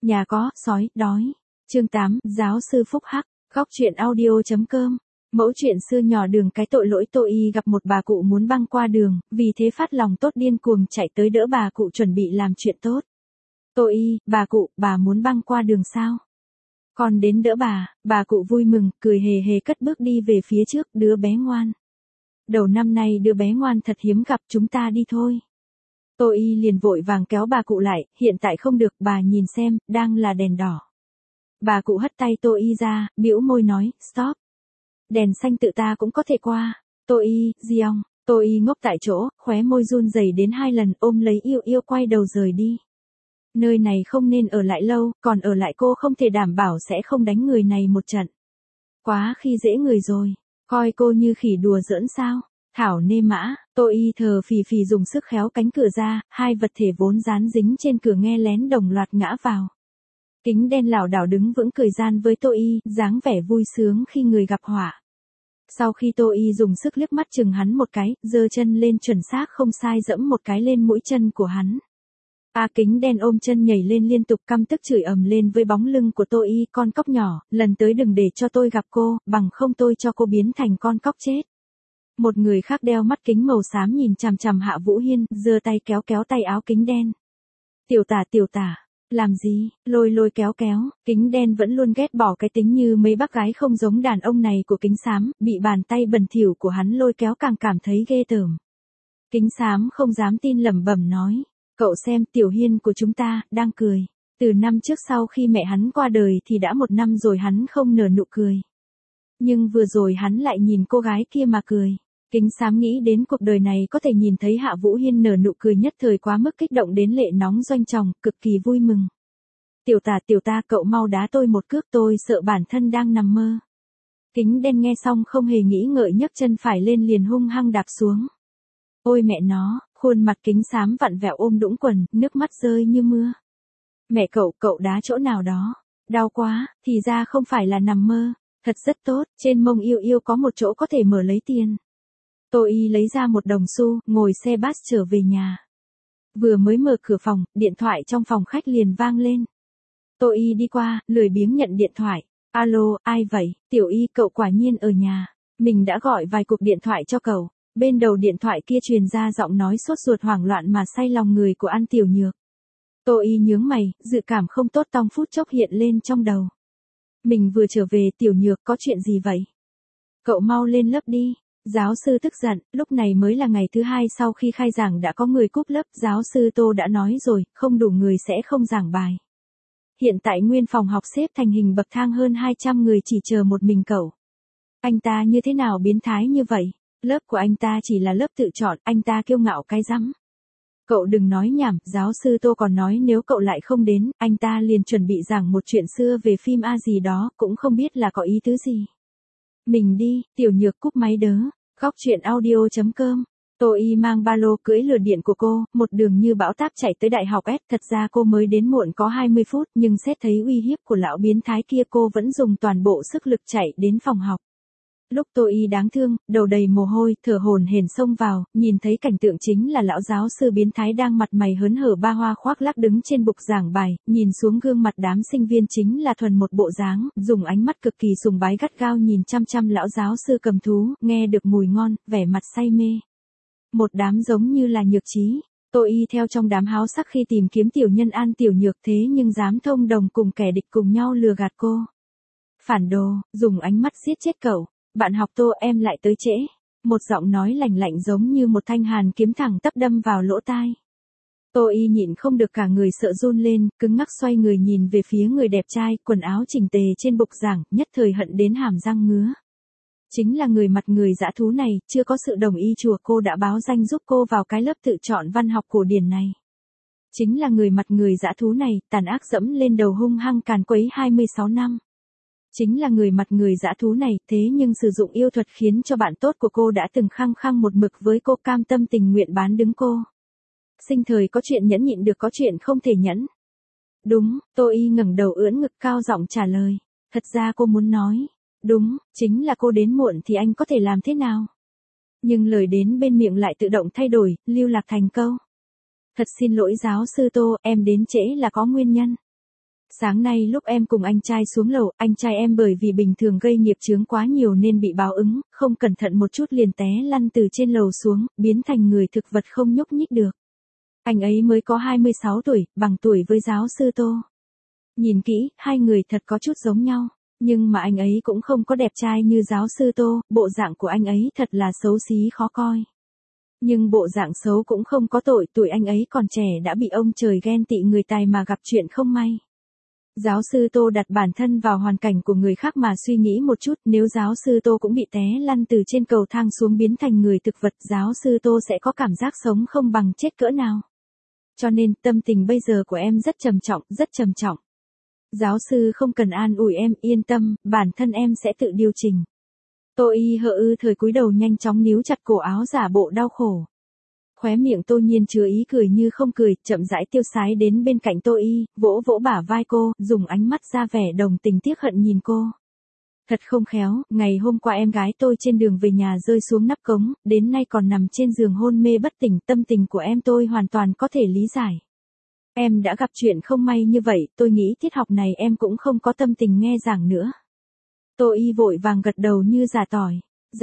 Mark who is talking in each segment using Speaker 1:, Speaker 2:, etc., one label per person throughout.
Speaker 1: Nhà có, sói, đói. Chương 8, giáo sư Phúc Hắc, góc truyện audio.com. Mẫu chuyện xưa nhỏ đường cái tội lỗi Tô Y gặp một bà cụ muốn băng qua đường, vì thế phát lòng tốt điên cuồng chạy tới đỡ bà cụ chuẩn bị làm chuyện tốt. Tô Y, bà cụ, bà muốn băng qua đường sao? Con đến đỡ bà cụ vui mừng, cười hề hề cất bước đi về phía trước, đứa bé ngoan. Đầu năm nay đứa bé ngoan thật hiếm gặp, chúng ta đi thôi. Tô Y liền vội vàng kéo bà cụ lại, hiện tại không được, bà nhìn xem, đang là đèn đỏ. Bà cụ hất tay Tô Y ra, bĩu môi nói, stop. Đèn xanh tự ta cũng có thể qua. Tô Y, Giong. Tô Y ngốc tại chỗ, khóe môi run rẩy đến 2 lần, ôm lấy Yêu Yêu quay đầu rời đi. Nơi này không nên ở lại lâu, còn ở lại cô không thể đảm bảo sẽ không đánh người này một trận. Quá khi dễ người rồi, coi cô như khỉ đùa giỡn sao. Thảo nê mã, Tô Y thờ phì phì dùng sức khéo cánh cửa ra, 2 vật thể vốn dán dính trên cửa nghe lén đồng loạt ngã vào. Kính đen lảo đảo đứng vững cười gian với Tô Y, dáng vẻ vui sướng khi người gặp họa. Sau khi Tô Y dùng sức liếc mắt chừng hắn một cái, giơ chân lên chuẩn xác không sai dẫm một cái lên mũi chân của hắn. Kính đen ôm chân nhảy lên liên tục căm tức chửi ầm lên với bóng lưng của Tô Y, con cóc nhỏ, lần tới đừng để cho tôi gặp cô, bằng không tôi cho cô biến thành con cóc chết. Một người khác đeo mắt kính màu xám nhìn chằm chằm Hạ Vũ Hiên, giơ tay kéo kéo tay áo kính đen. Tiểu tả, làm gì, lôi kéo, kính đen vẫn luôn ghét bỏ cái tính như mấy bác gái không giống đàn ông này của kính xám, bị bàn tay bẩn thỉu của hắn lôi kéo càng cảm thấy ghê tởm. Kính xám không dám tin lẩm bẩm nói, cậu xem Tiểu Hiên của chúng ta, đang cười. Từ năm trước sau khi mẹ hắn qua đời thì đã 1 năm rồi hắn không nở nụ cười. Nhưng vừa rồi hắn lại nhìn cô gái kia mà cười. Kính xám nghĩ đến cuộc đời này có thể nhìn thấy Hạ Vũ Hiên nở nụ cười nhất thời quá mức kích động đến lệ nóng doanh tròng, cực kỳ vui mừng. Tiểu tả, cậu mau đá tôi một cước, tôi sợ bản thân đang nằm mơ. Kính đen nghe xong không hề nghĩ ngợi nhấc chân phải lên liền hung hăng đạp xuống. Ôi mẹ nó, khuôn mặt kính xám vặn vẹo ôm đũng quần, nước mắt rơi như mưa. Mẹ cậu đá chỗ nào đó? Đau quá, thì ra không phải là nằm mơ. Thật rất tốt, trên mông Yêu Yêu có một chỗ có thể mở lấy tiền. Tô Y lấy ra 1 đồng xu, ngồi xe bus trở về nhà. Vừa mới mở cửa phòng, điện thoại trong phòng khách liền vang lên. Tô Y đi qua, lười biếng nhận điện thoại. Alo, ai vậy? Tiểu Y, cậu quả nhiên ở nhà. Mình đã gọi vài cuộc điện thoại cho cậu. Bên đầu điện thoại kia truyền ra giọng nói sốt ruột hoảng loạn mà say lòng người của An Tiểu Nhược. Tô Y nhướng mày, dự cảm không tốt trong phút chốc hiện lên trong đầu. Mình vừa trở về, Tiểu Nhược, có chuyện gì vậy? Cậu mau lên lớp đi. Giáo sư tức giận, lúc này mới là ngày thứ 2 sau khi khai giảng đã có người cúp lớp, giáo sư Tô đã nói rồi, không đủ người sẽ không giảng bài. Hiện tại nguyên phòng học xếp thành hình bậc thang hơn 200 người chỉ chờ một mình cậu. Anh ta như thế nào biến thái như vậy? Lớp của anh ta chỉ là lớp tự chọn, anh ta kiêu ngạo cái rắm. Cậu đừng nói nhảm, giáo sư Tô còn nói nếu cậu lại không đến, anh ta liền chuẩn bị giảng một chuyện xưa về phim gì đó, cũng không biết là có ý tứ gì. Mình đi, Tiểu Nhược cúp máy đớ. Góc truyện audio.com. Tô Y mang ba lô cưỡi lừa điện của cô, một đường như bão táp chạy tới đại học S. Thật ra cô mới đến muộn có 20 phút, nhưng xét thấy uy hiếp của lão biến thái kia cô vẫn dùng toàn bộ sức lực chạy đến phòng học. Lúc Tô Y đáng thương, đầu đầy mồ hôi, thở hổn hển xông vào, nhìn thấy cảnh tượng chính là lão giáo sư biến thái đang mặt mày hớn hở ba hoa khoác lác đứng trên bục giảng bài, nhìn xuống gương mặt đám sinh viên chính là thuần một bộ dáng, dùng ánh mắt cực kỳ sùng bái gắt gao nhìn chăm chăm lão giáo sư cầm thú, nghe được mùi ngon, vẻ mặt say mê. Một đám giống như là nhược trí. Tô Y theo trong đám háo sắc khi tìm kiếm tiểu nhân An Tiểu Nhược thế nhưng dám thông đồng cùng kẻ địch cùng nhau lừa gạt cô. Phản đồ, dùng ánh mắt giết chết cậu. Bạn học Tô, em lại tới trễ. Một giọng nói lạnh lạnh giống như một thanh hàn kiếm thẳng tắp đâm vào lỗ tai. Tô Y nhịn không được cả người sợ run lên, cứng ngắc xoay người nhìn về phía người đẹp trai, quần áo chỉnh tề trên bục giảng, nhất thời hận đến hàm răng ngứa. Chính là người mặt người dã thú này, chưa có sự đồng ý chùa cô đã báo danh giúp cô vào cái lớp tự chọn văn học cổ điển này. Chính là người mặt người dã thú này, tàn ác dẫm lên đầu hung hăng càn quấy 26 năm. Chính là người mặt người dã thú này, thế nhưng sử dụng yêu thuật khiến cho bạn tốt của cô đã từng khăng khăng một mực với cô, cam tâm tình nguyện bán đứng cô. Sinh thời có chuyện nhẫn nhịn được, có chuyện không thể nhẫn. Đúng, Tô Y ngẩng đầu ưỡn ngực cao giọng trả lời. Thật ra cô muốn nói, đúng, chính là cô đến muộn thì anh có thể làm thế nào? Nhưng lời đến bên miệng lại tự động thay đổi, lưu lạc thành câu. Thật xin lỗi giáo sư Tô, em đến trễ là có nguyên nhân. Sáng nay lúc em cùng anh trai xuống lầu, anh trai em bởi vì bình thường gây nghiệp chướng quá nhiều nên bị báo ứng, không cẩn thận một chút liền té lăn từ trên lầu xuống, biến thành người thực vật không nhúc nhích được. Anh ấy mới có 26 tuổi, bằng tuổi với giáo sư Tô. Nhìn kỹ, hai người thật có chút giống nhau, nhưng mà anh ấy cũng không có đẹp trai như giáo sư Tô, bộ dạng của anh ấy thật là xấu xí khó coi. Nhưng bộ dạng xấu cũng không có tội, tuổi anh ấy còn trẻ đã bị ông trời ghen tị người tài mà gặp chuyện không may. Giáo sư Tô đặt bản thân vào hoàn cảnh của người khác mà suy nghĩ một chút, nếu giáo sư Tô cũng bị té lăn từ trên cầu thang xuống biến thành người thực vật, giáo sư Tô sẽ có cảm giác sống không bằng chết cỡ nào. Cho nên, tâm tình bây giờ của em rất trầm trọng, rất trầm trọng. Giáo sư không cần an ủi em, yên tâm, bản thân em sẽ tự điều chỉnh. Tô Y hờ ư thời cúi đầu nhanh chóng níu chặt cổ áo giả bộ đau khổ. Khóe miệng Tô Nhiên chứa ý cười như không cười, chậm rãi tiêu sái đến bên cạnh Tô Y, vỗ vỗ bả vai cô, dùng ánh mắt ra vẻ đồng tình tiếc hận nhìn cô. Thật không khéo, ngày hôm qua em gái tôi trên đường về nhà rơi xuống nắp cống, đến nay còn nằm trên giường hôn mê bất tỉnh, tâm tình của em tôi hoàn toàn có thể lý giải. Em đã gặp chuyện không may như vậy, tôi nghĩ tiết học này em cũng không có tâm tình nghe giảng nữa. Tô Y vội vàng gật đầu như giả tỏi.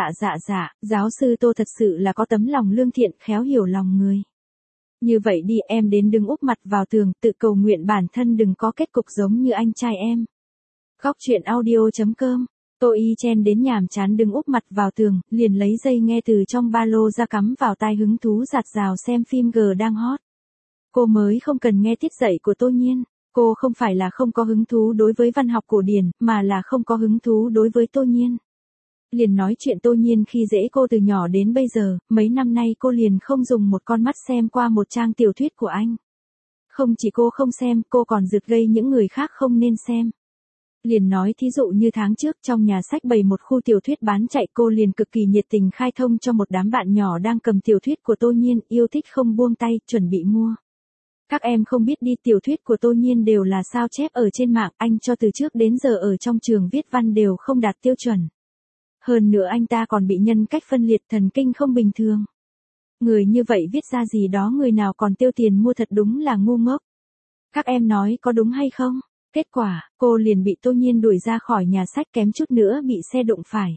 Speaker 1: Dạ, giáo sư Tô thật sự là có tấm lòng lương thiện, khéo hiểu lòng người. Như vậy đi, em đến đừng úp mặt vào tường, tự cầu nguyện bản thân đừng có kết cục giống như anh trai em. Góc truyện audio.com. Tô Y chen đến nhàm chán đừng úp mặt vào tường, liền lấy dây nghe từ trong ba lô ra cắm vào tai hứng thú giạt rào xem phim G đang hot. Cô mới không cần nghe tiết dạy của Tô Nhiên. Cô không phải là không có hứng thú đối với văn học cổ điển, mà là không có hứng thú đối với Tô Nhiên. Liền nói chuyện Tô Nhiên khi dễ cô từ nhỏ đến bây giờ, mấy năm nay cô liền không dùng một con mắt xem qua một trang tiểu thuyết của anh. Không chỉ cô không xem, cô còn rượt gây những người khác không nên xem. Liền nói thí dụ như tháng trước trong nhà sách bày một khu tiểu thuyết bán chạy, cô liền cực kỳ nhiệt tình khai thông cho một đám bạn nhỏ đang cầm tiểu thuyết của Tô Nhiên, yêu thích không buông tay, chuẩn bị mua. Các em không biết đi, tiểu thuyết của Tô Nhiên đều là sao chép ở trên mạng, anh cho từ trước đến giờ ở trong trường viết văn đều không đạt tiêu chuẩn. Hơn nữa anh ta còn bị nhân cách phân liệt, thần kinh không bình thường. Người như vậy viết ra gì đó người nào còn tiêu tiền mua, thật đúng là ngu ngốc. Các em nói có đúng hay không? Kết quả, cô liền bị Tô Nhiên đuổi ra khỏi nhà sách, kém chút nữa bị xe đụng phải.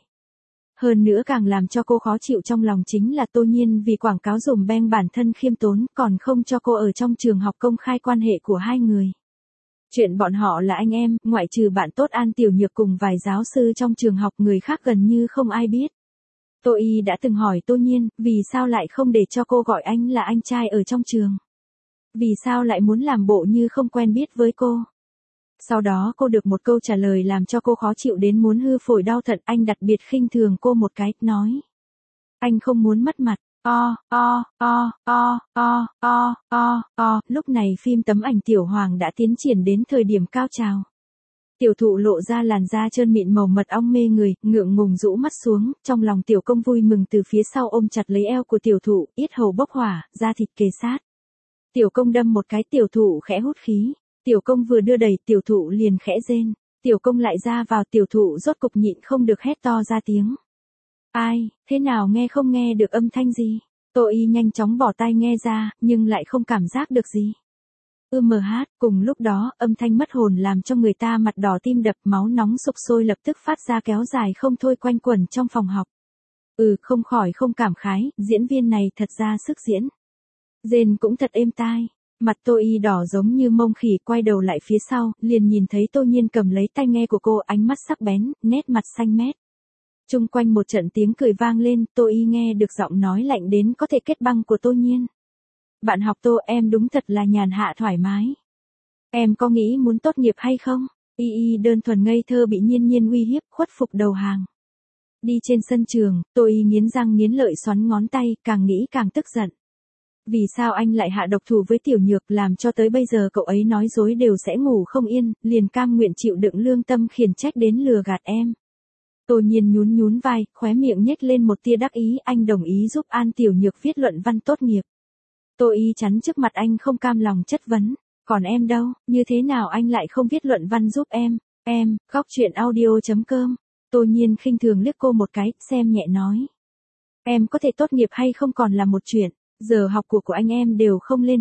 Speaker 1: Hơn nữa càng làm cho cô khó chịu trong lòng chính là Tô Nhiên vì quảng cáo dùm beng bản thân khiêm tốn, còn không cho cô ở trong trường học công khai quan hệ của hai người. Chuyện bọn họ là anh em, ngoại trừ bạn tốt An Tiểu Nhược cùng vài giáo sư trong trường học, người khác gần như không ai biết. Tô Y đã từng hỏi Tô Nhiên, vì sao lại không để cho cô gọi anh là anh trai ở trong trường? Vì sao lại muốn làm bộ như không quen biết với cô? Sau đó cô được một câu trả lời làm cho cô khó chịu đến muốn hư phổi đau thận, anh đặc biệt khinh thường cô một cái, nói. Anh không muốn mất mặt. Lúc này phim tấm ảnh Tiểu Hoàng đã tiến triển đến thời điểm cao trào. Tiểu thụ lộ ra làn da trơn mịn màu mật ong mê người, ngượng ngùng rũ mắt xuống, trong lòng Tiểu Công vui mừng từ phía sau ôm chặt lấy eo của tiểu thụ, yết hầu bốc hỏa, da thịt kề sát. Tiểu Công đâm một cái, tiểu thụ khẽ hút khí. Tiểu Công vừa đưa đẩy, tiểu thụ liền khẽ rên. Tiểu Công lại ra vào, tiểu thụ rốt cục nhịn không được hét to ra tiếng. Ai, thế nào nghe không nghe được âm thanh gì? Tô Y nhanh chóng bỏ tai nghe ra, nhưng lại không cảm giác được gì. Cùng lúc đó, âm thanh mất hồn làm cho người ta mặt đỏ tim đập, máu nóng sục sôi lập tức phát ra kéo dài không thôi quanh quẩn trong phòng học. Không khỏi không cảm khái, diễn viên này thật ra sức diễn. Rên cũng thật êm tai. Mặt Tô Y đỏ giống như mông khỉ, quay đầu lại phía sau, liền nhìn thấy Tô Nhiên cầm lấy tai nghe của cô, ánh mắt sắc bén, nét mặt xanh mét. Chung quanh một trận tiếng cười vang lên, Tô Y nghe được giọng nói lạnh đến có thể kết băng của Tô Nhiên. Bạn học Tô, em đúng thật là nhàn hạ thoải mái. Em có nghĩ muốn tốt nghiệp hay không? Y đơn thuần ngây thơ bị Nhiên Nhiên uy hiếp, khuất phục đầu hàng. Đi trên sân trường, Tô Y nghiến răng nghiến lợi xoắn ngón tay, càng nghĩ càng tức giận. Vì sao anh lại hạ độc thủ với Tiểu Nhược, làm cho tới bây giờ cậu ấy nói dối đều sẽ ngủ không yên, liền cam nguyện chịu đựng lương tâm khiển trách đến lừa gạt em. Tô Nhiên nhún vai, khóe miệng nhếch lên một tia đắc ý, anh đồng ý giúp An Tiểu Nhược viết luận văn tốt nghiệp. Tô Y chắn trước mặt anh không cam lòng chất vấn, còn em đâu, như thế nào anh lại không viết luận văn giúp em? Góc truyện audio.com. Tô Nhiên khinh thường liếc cô một cái, xem nhẹ nói. Em có thể tốt nghiệp hay không còn là một chuyện, giờ học của anh em đều không lên lớp,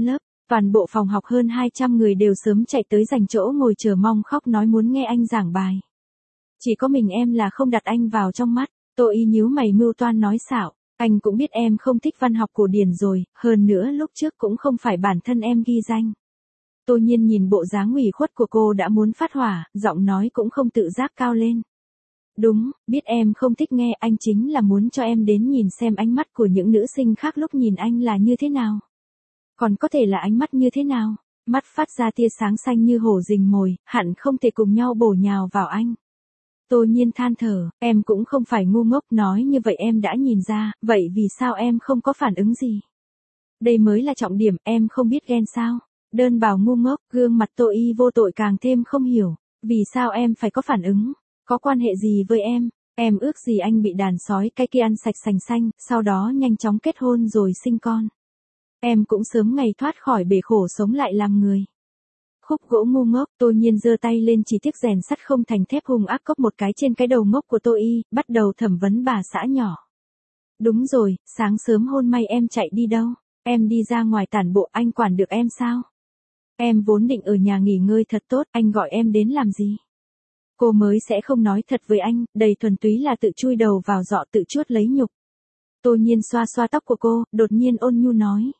Speaker 1: Toàn bộ phòng học hơn 200 người đều sớm chạy tới dành chỗ ngồi chờ mong khóc nói muốn nghe anh giảng bài. Chỉ có mình em là không đặt anh vào trong mắt. Tô Y nhíu mày mưu toan nói xạo. Anh cũng biết em không thích văn học cổ điển rồi, hơn nữa lúc trước cũng không phải bản thân em ghi danh. Tô Nhiên nhìn bộ dáng ủy khuất của cô đã muốn phát hỏa, giọng nói cũng không tự giác cao lên. Đúng, biết em không thích nghe, anh chính là muốn cho em đến nhìn xem ánh mắt của những nữ sinh khác lúc nhìn anh là như thế nào. Còn có thể là ánh mắt như thế nào? Mắt phát ra tia sáng xanh như hổ rình mồi, hẳn không thể cùng nhau bổ nhào vào anh. Tô Nhiên than thở, em cũng không phải ngu ngốc, nói như vậy em đã nhìn ra, vậy vì sao em không có phản ứng gì? Đây mới là trọng điểm, em không biết ghen sao? Đơn bảo ngu ngốc, gương mặt Tô Y vô tội càng thêm không hiểu, vì sao em phải có phản ứng? Có quan hệ gì với em ước gì anh bị đàn sói cái kia ăn sạch sành xanh, sau đó nhanh chóng kết hôn rồi sinh con. Em cũng sớm ngày thoát khỏi bể khổ sống lại làm người. Khúc gỗ ngu ngốc, Tô Nhiên giơ tay lên chỉ tiếc rèn sắt không thành thép hung ác cốc một cái trên cái đầu ngốc của Tô Y, bắt đầu thẩm vấn bà xã nhỏ. Đúng rồi, sáng sớm hôm nay em chạy đi đâu? Em đi ra ngoài tản bộ, anh quản được em sao? Em vốn định ở nhà nghỉ ngơi thật tốt, anh gọi em đến làm gì? Cô mới sẽ không nói thật với anh, đầy thuần túy là tự chui đầu vào giọ tự chuốt lấy nhục. Tô Nhiên xoa xoa tóc của cô, đột nhiên ôn nhu nói.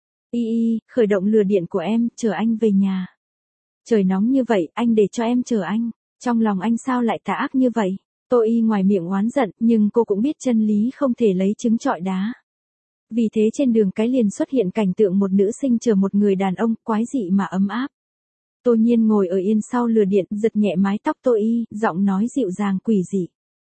Speaker 1: Y, khởi động lửa điện của em, chờ anh về nhà. Trời nóng như vậy, anh để cho em chờ anh. Trong lòng anh sao lại tà ác như vậy? Tô Y ngoài miệng oán giận, nhưng cô cũng biết chân lý không thể lấy trứng trọi đá. Vì thế trên đường cái liền xuất hiện cảnh tượng một nữ sinh chờ một người đàn ông, quái dị mà ấm áp. Tô Nhiên ngồi ở yên sau lửa điện, giật nhẹ mái tóc Tô Y, giọng nói dịu dàng quỷ dị.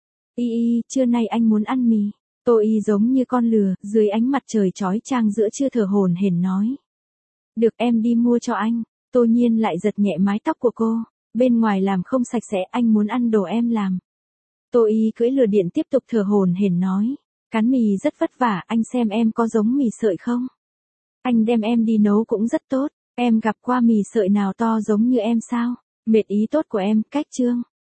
Speaker 1: Y, trưa nay anh muốn ăn mì. Tô Y giống như con lừa, dưới ánh mặt trời chói chang giữa trưa thở hổn hển nói. Được, em đi mua cho anh. Tô Nhiên lại giật nhẹ mái tóc của cô. Bên ngoài làm không sạch sẽ, anh muốn ăn đồ em làm. Tô Y cưỡi lửa điện tiếp tục thở hổn hển nói. Cán mì rất vất vả, anh xem em có giống mì sợi không? Anh đem em đi nấu cũng rất tốt. Em gặp qua mì sợi nào to giống như em sao? Mệt ý tốt của em, cách chương.